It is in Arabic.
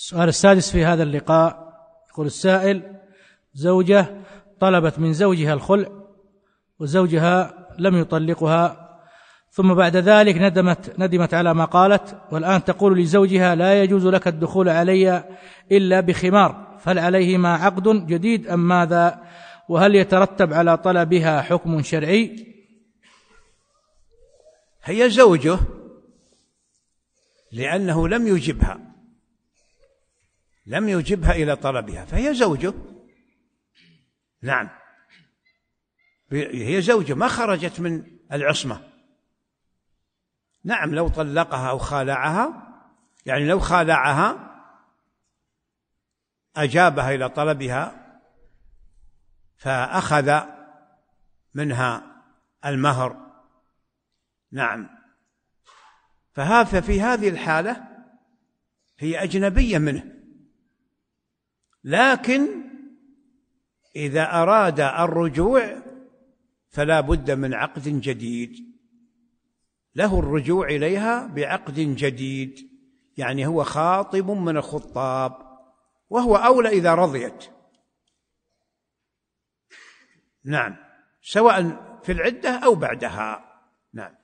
السؤال السادس في هذا اللقاء، يقول السائل: زوجة طلبت من زوجها الخلع وزوجها لم يطلقها، ثم بعد ذلك ندمت على ما قالت، والآن تقول لزوجها: لا يجوز لك الدخول علي إلا بخمار، فهل عليهما عقد جديد أم ماذا؟ وهل يترتب على طلبها حكم شرعي؟ هي زوجه لأنه لم يجبها إلى طلبها، فهي زوجه. نعم، هي زوجه، ما خرجت من العصمة. نعم، لو طلقها أو خالعها، يعني لو خالعها أجابها إلى طلبها فأخذ منها المهر، نعم، ففي هذه الحالة هي أجنبية منه. لكن إذا أراد الرجوع فلا بد من عقد جديد، له الرجوع إليها بعقد جديد، يعني هو خاطب من الخطاب، وهو أولى إذا رضيت. نعم، سواء في العدة أو بعدها. نعم.